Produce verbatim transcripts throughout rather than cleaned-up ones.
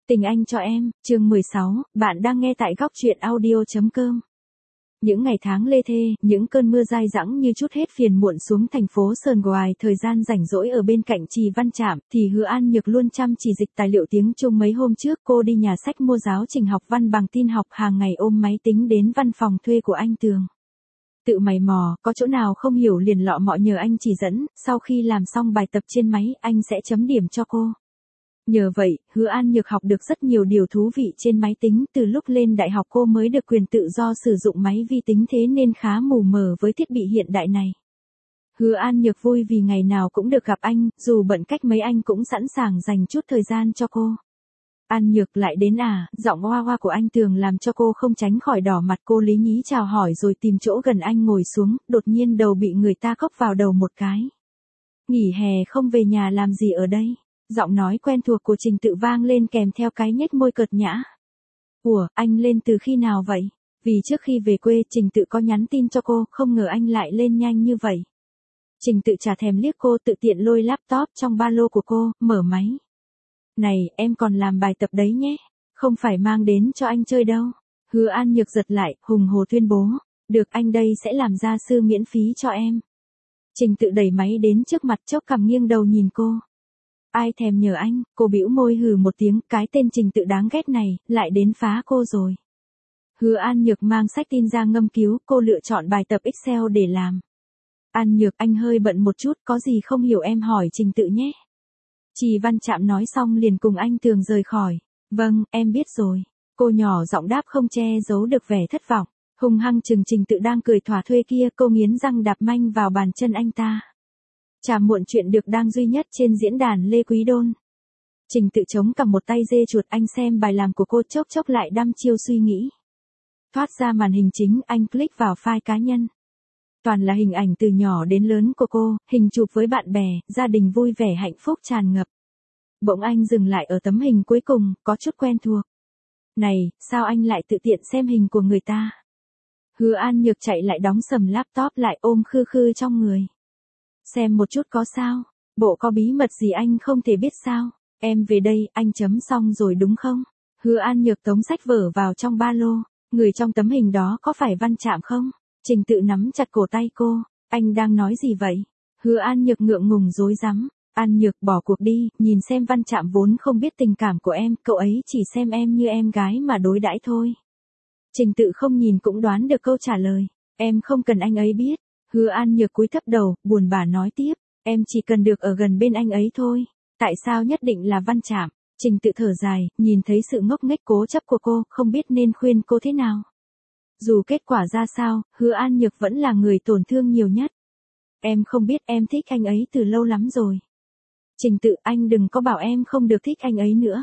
Tình anh cho em, chương mười sáu, bạn đang nghe tại góc truyện audio chấm com. Những ngày tháng lê thê, những cơn mưa dai dẳng như chút hết phiền muộn xuống thành phố Sơn ngoài thời gian rảnh rỗi ở bên cạnh Trì Văn Trạm, thì Hứa An Nhược luôn chăm chỉ dịch tài liệu tiếng Trung. Mấy hôm trước cô đi nhà sách mua giáo trình học văn bằng tin học, hàng ngày ôm máy tính đến văn phòng thuê của anh Tường. Tự mày mò, có chỗ nào không hiểu liền lọ mọ nhờ anh chỉ dẫn, sau khi làm xong bài tập trên máy, anh sẽ chấm điểm cho cô. Nhờ vậy, Hứa An Nhược học được rất nhiều điều thú vị trên máy tính. Từ lúc lên đại học cô mới được quyền tự do sử dụng máy vi tính, thế nên khá mù mờ với thiết bị hiện đại này. Hứa An Nhược vui vì ngày nào cũng được gặp anh, dù bận cách mấy anh cũng sẵn sàng dành chút thời gian cho cô. An Nhược lại đến à, giọng hoa hoa của anh Tường làm cho cô không tránh khỏi đỏ mặt. Cô lý nhí chào hỏi rồi tìm chỗ gần anh ngồi xuống, đột nhiên đầu bị người ta cốc vào đầu một cái. Nghỉ hè không về nhà làm gì ở đây? Giọng nói quen thuộc của Trình Tự vang lên kèm theo cái nhếch môi cợt nhã. Ủa, anh lên từ khi nào vậy? Vì trước khi về quê Trình Tự có nhắn tin cho cô, không ngờ anh lại lên nhanh như vậy. Trình Tự chả thèm liếc cô, tự tiện lôi laptop trong ba lô của cô, mở máy. Này, em còn làm bài tập đấy nhé, không phải mang đến cho anh chơi đâu. Hứa An Nhược giật lại, hùng hồ tuyên bố. Được, anh đây sẽ làm gia sư miễn phí cho em. Trình Tự đẩy máy đến trước mặt, chốc cằm nghiêng đầu nhìn cô. Ai thèm nhờ anh, cô bĩu môi hừ một tiếng, cái tên Trình Tự đáng ghét này, lại đến phá cô rồi. Hứa An Nhược mang sách tin ra ngâm cứu, cô lựa chọn bài tập Excel để làm. An Nhược, anh hơi bận một chút, có gì không hiểu em hỏi Trình Tự nhé. Trì Văn Trạm nói xong liền cùng anh Tường rời khỏi. Vâng, em biết rồi. Cô nhỏ giọng đáp không che giấu được vẻ thất vọng. Hung hăng chừng Trình Tự đang cười thỏa thuê kia, cô nghiến răng đạp manh vào bàn chân anh ta. Chà muộn chuyện được đăng duy nhất trên diễn đàn Lê Quý Đôn. Trình Tự chống cầm một tay dê chuột, anh xem bài làm của cô chốc chốc lại đăm chiêu suy nghĩ. Thoát ra màn hình chính, anh click vào file cá nhân. Toàn là hình ảnh từ nhỏ đến lớn của cô, hình chụp với bạn bè, gia đình vui vẻ hạnh phúc tràn ngập. Bỗng anh dừng lại ở tấm hình cuối cùng, có chút quen thuộc. Này, sao anh lại tự tiện xem hình của người ta? Hứa An Nhược chạy lại đóng sầm laptop lại, ôm khư khư trong người. Xem một chút có sao? Bộ có bí mật gì anh không thể biết sao? Em về đây, anh chấm xong rồi đúng không? Hứa An Nhược tống sách vở vào trong ba lô. Người trong tấm hình đó có phải Văn Trạm không? Trình Tự nắm chặt cổ tay cô. Anh đang nói gì vậy? Hứa An Nhược ngượng ngùng rối rắm. An Nhược, bỏ cuộc đi, nhìn xem Văn Trạm vốn không biết tình cảm của em, cậu ấy chỉ xem em như em gái mà đối đãi thôi. Trình Tự không nhìn cũng đoán được câu trả lời. Em không cần anh ấy biết. Hứa An Nhược cúi thấp đầu, buồn bã nói tiếp, em chỉ cần được ở gần bên anh ấy thôi. Tại sao nhất định là Văn Trạm? Trình Tự thở dài, nhìn thấy sự ngốc nghếch cố chấp của cô, không biết nên khuyên cô thế nào. Dù kết quả ra sao, Hứa An Nhược vẫn là người tổn thương nhiều nhất. Em không biết, em thích anh ấy từ lâu lắm rồi. Trình Tự, anh đừng có bảo em không được thích anh ấy nữa.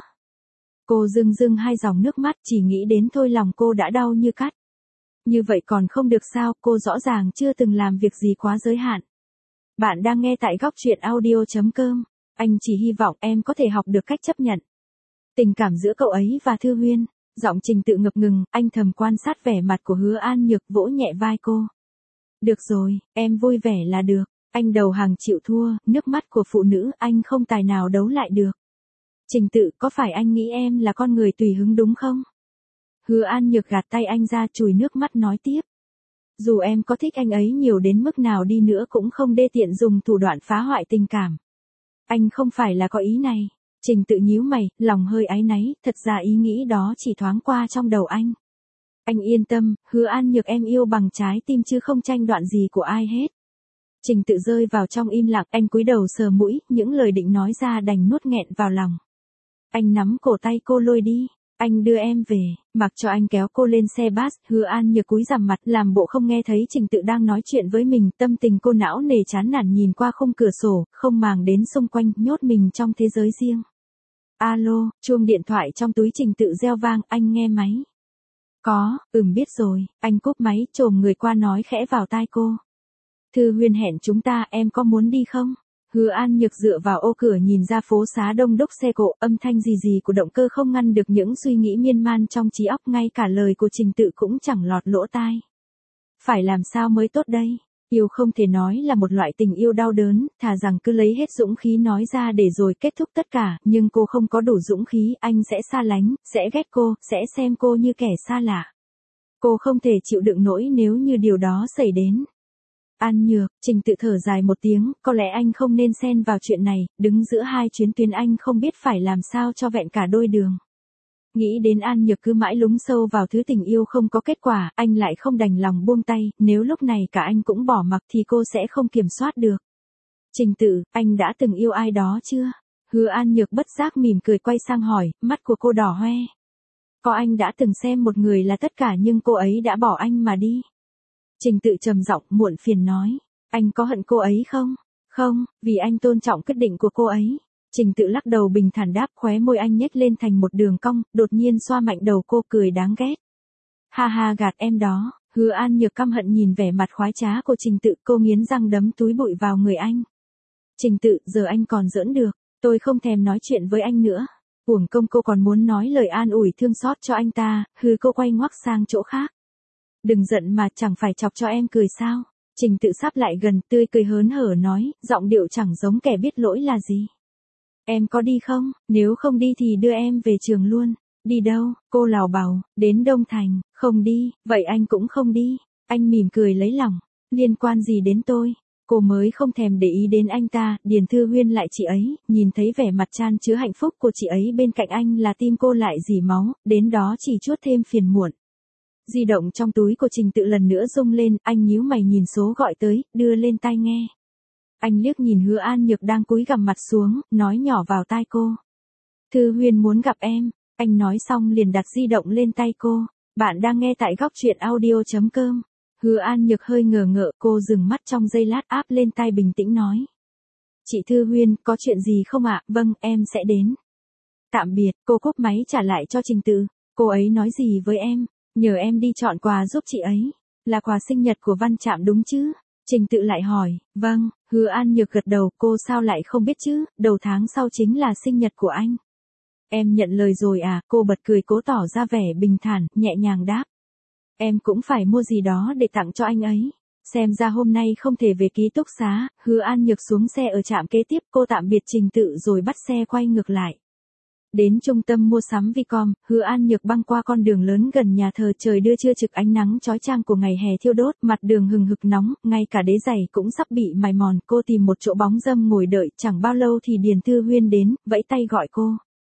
Cô rưng rưng hai dòng nước mắt, chỉ nghĩ đến thôi lòng cô đã đau như cắt. Như vậy còn không được sao, cô rõ ràng chưa từng làm việc gì quá giới hạn. Bạn đang nghe tại góc truyện audio chấm com. Anh chỉ hy vọng em có thể học được cách chấp nhận tình cảm giữa cậu ấy và Thư Huyên. Giọng Trình Tự ngập ngừng, anh thầm quan sát vẻ mặt của Hứa An Nhược, vỗ nhẹ vai cô. Được rồi, em vui vẻ là được. Anh đầu hàng chịu thua, nước mắt của phụ nữ anh không tài nào đấu lại được. Trình Tự, có phải anh nghĩ em là con người tùy hứng đúng không? Hứa An Nhược gạt tay anh ra, chùi nước mắt nói tiếp. Dù em có thích anh ấy nhiều đến mức nào đi nữa cũng không đê tiện dùng thủ đoạn phá hoại tình cảm. Anh không phải là có ý này. Trình Tự nhíu mày, lòng hơi áy náy, thật ra ý nghĩ đó chỉ thoáng qua trong đầu anh. Anh yên tâm, Hứa An Nhược, em yêu bằng trái tim chứ không tranh đoạn gì của ai hết. Trình Tự rơi vào trong im lặng, anh cúi đầu sờ mũi, những lời định nói ra đành nuốt nghẹn vào lòng. Anh nắm cổ tay cô lôi đi. Anh đưa em về, mặc cho anh kéo cô lên xe bus. Hứa An Nhược cúi rằm mặt, làm bộ không nghe thấy Trình Tự đang nói chuyện với mình. Tâm tình cô não nề chán nản nhìn qua khung cửa sổ, không màng đến xung quanh, nhốt mình trong thế giới riêng. Alo, chuông điện thoại trong túi Trình Tự reo vang, anh nghe máy. Có, ừm biết rồi. Anh cúp máy, chồm người qua nói khẽ vào tai cô. Thư Huyên hẹn chúng ta, em có muốn đi không? Hứa An Nhược dựa vào ô cửa nhìn ra phố xá đông đúc xe cộ, âm thanh rì rì của động cơ không ngăn được những suy nghĩ miên man trong trí óc, ngay cả lời của Trình Tự cũng chẳng lọt lỗ tai. Phải làm sao mới tốt đây? Yêu không thể nói là một loại tình yêu đau đớn, thà rằng cứ lấy hết dũng khí nói ra để rồi kết thúc tất cả, nhưng cô không có đủ dũng khí, anh sẽ xa lánh, sẽ ghét cô, sẽ xem cô như kẻ xa lạ. Cô không thể chịu đựng nổi nếu như điều đó xảy đến. An Nhược, Trình Tự thở dài một tiếng, có lẽ anh không nên xen vào chuyện này, đứng giữa hai chuyến tuyến anh không biết phải làm sao cho vẹn cả đôi đường. Nghĩ đến An Nhược cứ mãi lún sâu vào thứ tình yêu không có kết quả, anh lại không đành lòng buông tay, nếu lúc này cả anh cũng bỏ mặc thì cô sẽ không kiểm soát được. Trình Tự, anh đã từng yêu ai đó chưa? Hứa An Nhược bất giác mỉm cười quay sang hỏi, mắt của cô đỏ hoe. Có, anh đã từng xem một người là tất cả nhưng cô ấy đã bỏ anh mà đi. Trình Tự trầm giọng muộn phiền nói, anh có hận cô ấy không? Không, vì anh tôn trọng quyết định của cô ấy. Trình Tự lắc đầu bình thản đáp, khóe môi anh nhếch lên thành một đường cong, đột nhiên xoa mạnh đầu cô cười đáng ghét. Ha ha, gạt em đó. Hứa An Nhược căm hận nhìn vẻ mặt khoái trá của Trình Tự, cô nghiến răng đấm túi bụi vào người anh. Trình Tự, giờ anh còn giỡn được, tôi không thèm nói chuyện với anh nữa. Uổng công cô còn muốn nói lời an ủi thương xót cho anh ta, hừ, cô quay ngoắc sang chỗ khác. Đừng giận mà, chẳng phải chọc cho em cười sao? Trình Tự sắp lại gần, tươi cười hớn hở nói, giọng điệu chẳng giống kẻ biết lỗi là gì. Em có đi không? Nếu không đi thì đưa em về trường luôn. Đi đâu? Cô lào bào, đến Đông Thành. Không đi, vậy anh cũng không đi. Anh mỉm cười lấy lòng. Liên quan gì đến tôi? Cô mới không thèm để ý đến anh ta, Điền Thư Huyên lại chị ấy, nhìn thấy vẻ mặt chan chứa hạnh phúc của chị ấy bên cạnh anh là tim cô lại rỉ máu, đến đó chỉ chuốt thêm phiền muộn. Di động trong túi của Trình Tự lần nữa rung lên, anh nhíu mày nhìn số gọi tới, đưa lên tai nghe. Anh liếc nhìn Hứa An Nhược đang cúi gằm mặt xuống, nói nhỏ vào tai cô. Thư Huyên muốn gặp em. Anh nói xong liền đặt di động lên tay cô. Bạn đang nghe tại góc truyện audio chấm com. Hứa An Nhược hơi ngờ ngợ, cô dừng mắt trong giây lát áp lên tai bình tĩnh nói. Chị Thư Huyên, có chuyện gì không ạ? Vâng, em sẽ đến. Tạm biệt, cô cúp máy trả lại cho Trình Tự. Cô ấy nói gì với em? Nhờ em đi chọn quà giúp chị ấy. Là quà sinh nhật của Văn Trạm đúng chứ? Trình Tự lại hỏi, vâng, Hứa An Nhược gật đầu, cô sao lại không biết chứ, đầu tháng sau chính là sinh nhật của anh. Em nhận lời rồi à, cô bật cười cố tỏ ra vẻ bình thản, nhẹ nhàng đáp. Em cũng phải mua gì đó để tặng cho anh ấy. Xem ra hôm nay không thể về ký túc xá, Hứa An Nhược xuống xe ở trạm kế tiếp, cô tạm biệt Trình Tự rồi bắt xe quay ngược lại. Đến trung tâm mua sắm Vicom, Hứa An Nhược băng qua con đường lớn gần nhà thờ, trời đưa trưa trực ánh nắng chói chang của ngày hè thiêu đốt, mặt đường hừng hực nóng, ngay cả đế giày cũng sắp bị mài mòn, cô tìm một chỗ bóng râm ngồi đợi, chẳng bao lâu thì Điền Thư Huyên đến, vẫy tay gọi cô.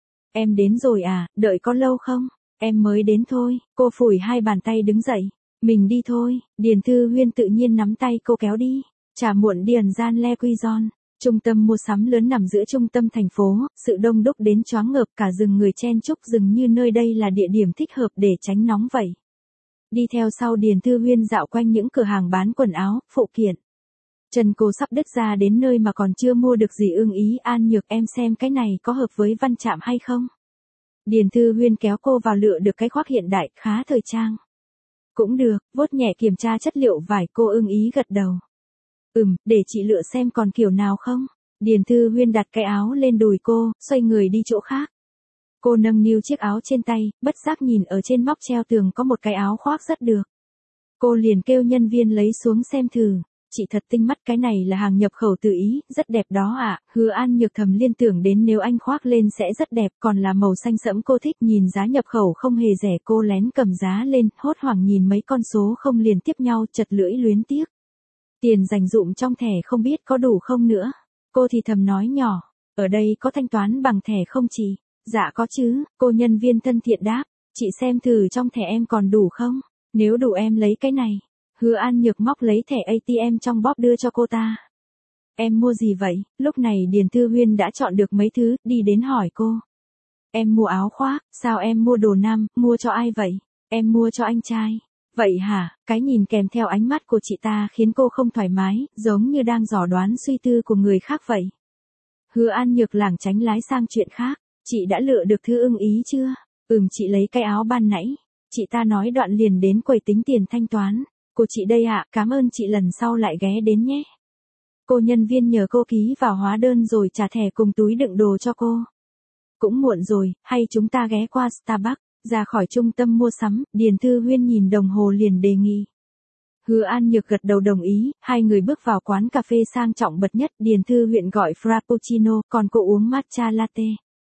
Em đến rồi à, đợi có lâu không? Em mới đến thôi, cô phủi hai bàn tay đứng dậy. Mình đi thôi, Điền Thư Huyên tự nhiên nắm tay cô kéo đi. Trà muộn Điền Gian Le Quy Gion. Trung tâm mua sắm lớn nằm giữa trung tâm thành phố, sự đông đúc đến choáng ngợp, cả rừng người chen chúc, dường như nơi đây là địa điểm thích hợp để tránh nóng vậy. Đi theo sau Điền Thư Huyên dạo quanh những cửa hàng bán quần áo, phụ kiện. Chân cô sắp đứt ra đến nơi mà còn chưa mua được gì ưng ý. An Nhược, em xem cái này có hợp với Văn Trạm hay không? Điền Thư Huyên kéo cô vào lựa được cái khoác hiện đại, khá thời trang. Cũng được, vuốt nhẹ kiểm tra chất liệu vải, cô ưng ý gật đầu. Ừm, để chị lựa xem còn kiểu nào không? Điền Thư Huyên đặt cái áo lên đùi cô, xoay người đi chỗ khác. Cô nâng niu chiếc áo trên tay, bất giác nhìn ở trên móc treo tường có một cái áo khoác rất được. Cô liền kêu nhân viên lấy xuống xem thử. Chị thật tinh mắt, cái này là hàng nhập khẩu từ Ý, rất đẹp đó ạ. À. Hứa An Nhược thầm liên tưởng đến nếu anh khoác lên sẽ rất đẹp, còn là màu xanh sẫm cô thích, nhìn giá nhập khẩu không hề rẻ, cô lén cầm giá lên, hốt hoảng nhìn mấy con số không liền tiếp nhau, chật lưỡi luyến tiếc. Tiền dành dụm trong thẻ không biết có đủ không nữa. Cô thì thầm nói nhỏ, ở đây có thanh toán bằng thẻ không chị? Dạ có chứ, cô nhân viên thân thiện đáp, chị xem thử trong thẻ em còn đủ không? Nếu đủ em lấy cái này. Hứa An Nhược móc lấy thẻ a tê em trong bóp đưa cho cô ta. Em mua gì vậy? Lúc này Điền Thư Huyên đã chọn được mấy thứ, đi đến hỏi cô. Em mua áo khoác, sao em mua đồ nam, mua cho ai vậy? Em mua cho anh trai. Vậy hả? Cái nhìn kèm theo ánh mắt của chị ta khiến cô không thoải mái, giống như đang dò đoán suy tư của người khác vậy. Hứa An Nhược lảng tránh lái sang chuyện khác. Chị đã lựa được thứ ưng ý chưa? Ừm, chị lấy cái áo ban nãy. Chị ta nói đoạn liền đến quầy tính tiền thanh toán. Cô chị đây ạ, à, cảm ơn chị, lần sau lại ghé đến nhé. Cô nhân viên nhờ cô ký vào hóa đơn rồi trả thẻ cùng túi đựng đồ cho cô. Cũng muộn rồi, hay chúng ta ghé qua Starbucks. Ra khỏi trung tâm mua sắm, Điền Thư Huyên nhìn đồng hồ liền đề nghị. Hứa An Nhược gật đầu đồng ý, hai người bước vào quán cà phê sang trọng bậc nhất, Điền Thư Huyền gọi frappuccino, còn cô uống matcha latte.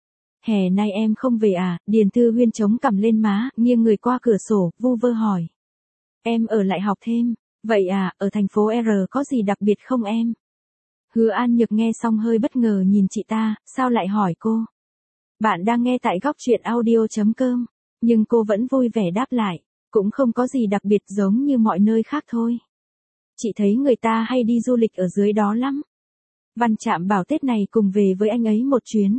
Hè nay em không về à? Điền Thư Huyền chống cằm lên má, nghiêng người qua cửa sổ, vu vơ hỏi. Em ở lại học thêm. Vậy à, ở thành phố R có gì đặc biệt không em? Hứa An Nhược nghe xong hơi bất ngờ nhìn chị ta, sao lại hỏi cô? Bạn đang nghe tại góc truyện audio.com, nhưng cô vẫn vui vẻ đáp lại, cũng không có gì đặc biệt giống như mọi nơi khác thôi. Chị thấy người ta hay đi du lịch ở dưới đó lắm. Văn Trạm bảo Tết này cùng về với anh ấy một chuyến.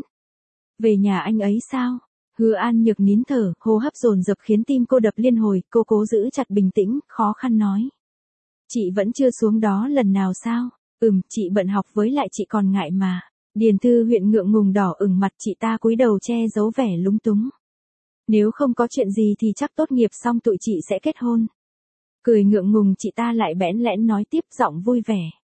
Về nhà anh ấy sao? Hứa An Nhược nín thở, hô hấp dồn dập khiến tim cô đập liên hồi, cô cố giữ chặt bình tĩnh, khó khăn nói. Chị vẫn chưa xuống đó lần nào sao? Ừm, chị bận học với lại chị còn ngại mà. Điền Thư Huyền ngượng ngùng đỏ ửng mặt, chị ta cúi đầu che giấu vẻ lúng túng. Nếu không có chuyện gì thì chắc tốt nghiệp xong tụi chị sẽ kết hôn. Cười ngượng ngùng chị ta lại bẽn lẽn nói tiếp, giọng vui vẻ.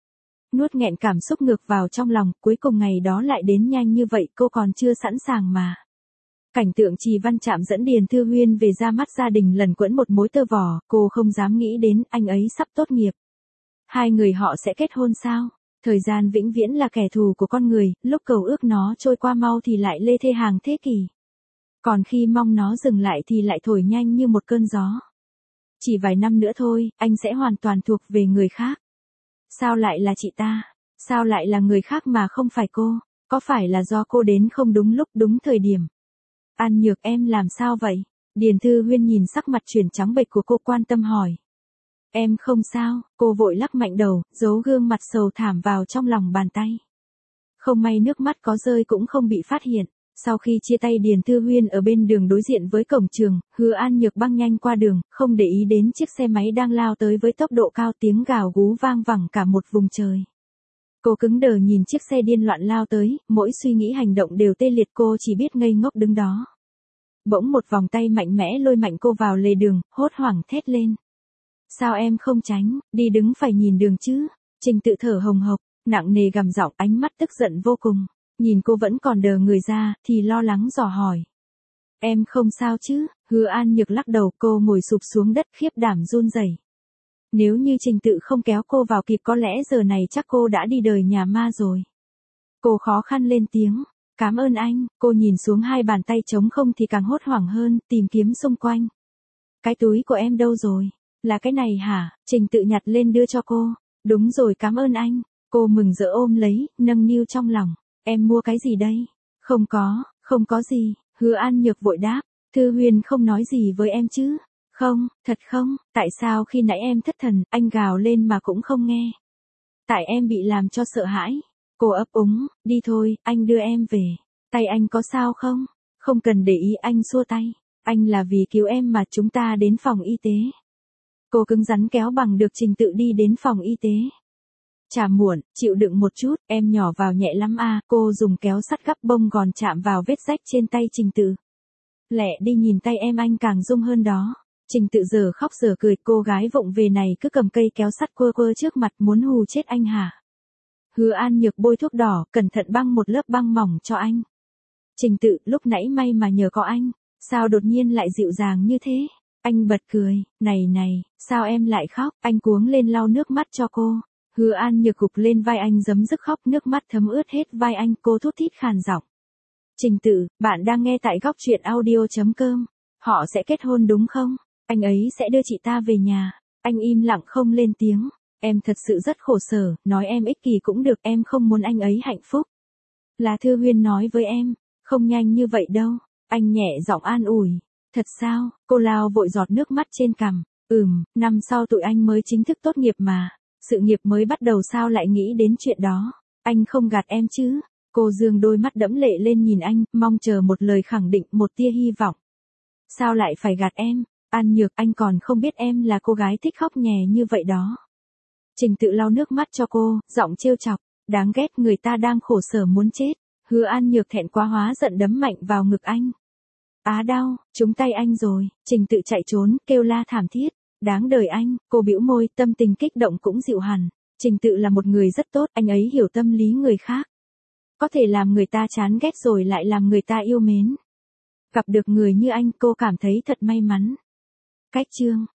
Nuốt nghẹn cảm xúc ngược vào trong lòng, cuối cùng ngày đó lại đến nhanh như vậy, cô còn chưa sẵn sàng mà. Cảnh tượng Trì Văn Trạm dẫn Điền Thư Huyền về ra mắt gia đình lần quẫn một mối tơ vò, cô không dám nghĩ đến anh ấy sắp tốt nghiệp. Hai người họ sẽ kết hôn sao? Thời gian vĩnh viễn là kẻ thù của con người, lúc cầu ước nó trôi qua mau thì lại lê thê hàng thế kỷ. Còn khi mong nó dừng lại thì lại thổi nhanh như một cơn gió. Chỉ vài năm nữa thôi, anh sẽ hoàn toàn thuộc về người khác. Sao lại là chị ta? Sao lại là người khác mà không phải cô? Có phải là do cô đến không đúng lúc đúng thời điểm? An Nhược, em làm sao vậy? Điền Thư Huyền nhìn sắc mặt chuyển trắng bệch của cô quan tâm hỏi. Em không sao, cô vội lắc mạnh đầu, giấu gương mặt sầu thảm vào trong lòng bàn tay. Không may nước mắt có rơi cũng không bị phát hiện. Sau khi chia tay Điền Thư Huyền ở bên đường đối diện với cổng trường, Hứa An Nhược băng nhanh qua đường, không để ý đến chiếc xe máy đang lao tới với tốc độ cao, tiếng gào gú vang vẳng cả một vùng trời. Cô cứng đờ nhìn chiếc xe điên loạn lao tới, mỗi suy nghĩ hành động đều tê liệt, cô chỉ biết ngây ngốc đứng đó. Bỗng một vòng tay mạnh mẽ lôi mạnh cô vào lề đường, hốt hoảng thét lên. Sao em không tránh, đi đứng phải nhìn đường chứ? Trình Tự thở hồng hộc, nặng nề gằn giọng, ánh mắt tức giận vô cùng. Nhìn cô vẫn còn đờ người ra, thì lo lắng dò hỏi. Em không sao chứ? Hứa An Nhược lắc đầu, cô ngồi sụp xuống đất khiếp đảm run rẩy. Nếu như Trình Tự không kéo cô vào kịp có lẽ giờ này chắc cô đã đi đời nhà ma rồi. Cô khó khăn lên tiếng. Cảm ơn anh. Cô nhìn xuống hai bàn tay trống không thì càng hốt hoảng hơn, tìm kiếm xung quanh. Cái túi của em đâu rồi? Là cái này hả? Trình Tự nhặt lên đưa cho cô. Đúng rồi, cảm ơn anh. Cô mừng rỡ ôm lấy, nâng niu trong lòng. Em mua cái gì đây? Không có, không có gì. Hứa An Nhược vội đáp. Thư Huyền không nói gì với em chứ? Không, thật không? Tại sao khi nãy em thất thần, anh gào lên mà cũng không nghe? Tại em bị làm cho sợ hãi. Cô ấp úng, đi thôi, anh đưa em về. Tay anh có sao không? Không cần để ý, anh xua tay. Anh là vì cứu em mà chúng ta đến phòng y tế. Cô cứng rắn kéo bằng được Trình Tự đi đến phòng y tế. Chả muộn, chịu đựng một chút, em nhỏ vào nhẹ lắm à, cô dùng kéo sắt gắp bông gòn chạm vào vết rách trên tay Trình Tự. Lẹ đi, nhìn tay em anh càng rung hơn đó. Trình Tự giờ khóc giờ cười, cô gái vụng về này cứ cầm cây kéo sắt quơ quơ trước mặt, muốn hù chết anh hả? Hứa An Nhược bôi thuốc đỏ, cẩn thận băng một lớp băng mỏng cho anh. Trình Tự, lúc nãy may mà nhờ có anh, sao đột nhiên lại dịu dàng như thế? Anh bật cười, này này, sao em lại khóc? Anh cuống lên lau nước mắt cho cô. Hứa An Nhược gục lên vai anh giấm dứt khóc, nước mắt thấm ướt hết vai anh, cô thút thít khàn giọng. Trình Tự, bạn đang nghe tại góc truyện audio.com. Họ sẽ kết hôn đúng không? Anh ấy sẽ đưa chị ta về nhà. Anh im lặng không lên tiếng. Em thật sự rất khổ sở, nói em ích kỷ cũng được, em không muốn anh ấy hạnh phúc. Là Thư Huyền nói với em, không nhanh như vậy đâu. Anh nhẹ giọng an ủi. Thật sao? Cô lao vội giọt nước mắt trên cằm. Ừm, năm sau tụi anh mới chính thức tốt nghiệp mà. Sự nghiệp mới bắt đầu sao lại nghĩ đến chuyện đó? Anh không gạt em chứ? Cô dương đôi mắt đẫm lệ lên nhìn anh, mong chờ một lời khẳng định, một tia hy vọng. Sao lại phải gạt em? An Nhược, anh còn không biết em là cô gái thích khóc nhè như vậy đó. Trình Tự lau nước mắt cho cô, giọng trêu chọc. Đáng ghét, người ta đang khổ sở muốn chết. Hứa An Nhược thẹn quá hóa giận đấm mạnh vào ngực anh. Á đau, trúng tay anh rồi. Trình Tự chạy trốn, kêu la thảm thiết. Đáng đời anh, cô bĩu môi, tâm tình kích động cũng dịu hẳn. Trình Tự là một người rất tốt, anh ấy hiểu tâm lý người khác. Có thể làm người ta chán ghét rồi lại làm người ta yêu mến. Gặp được người như anh, cô cảm thấy thật may mắn. Cách chương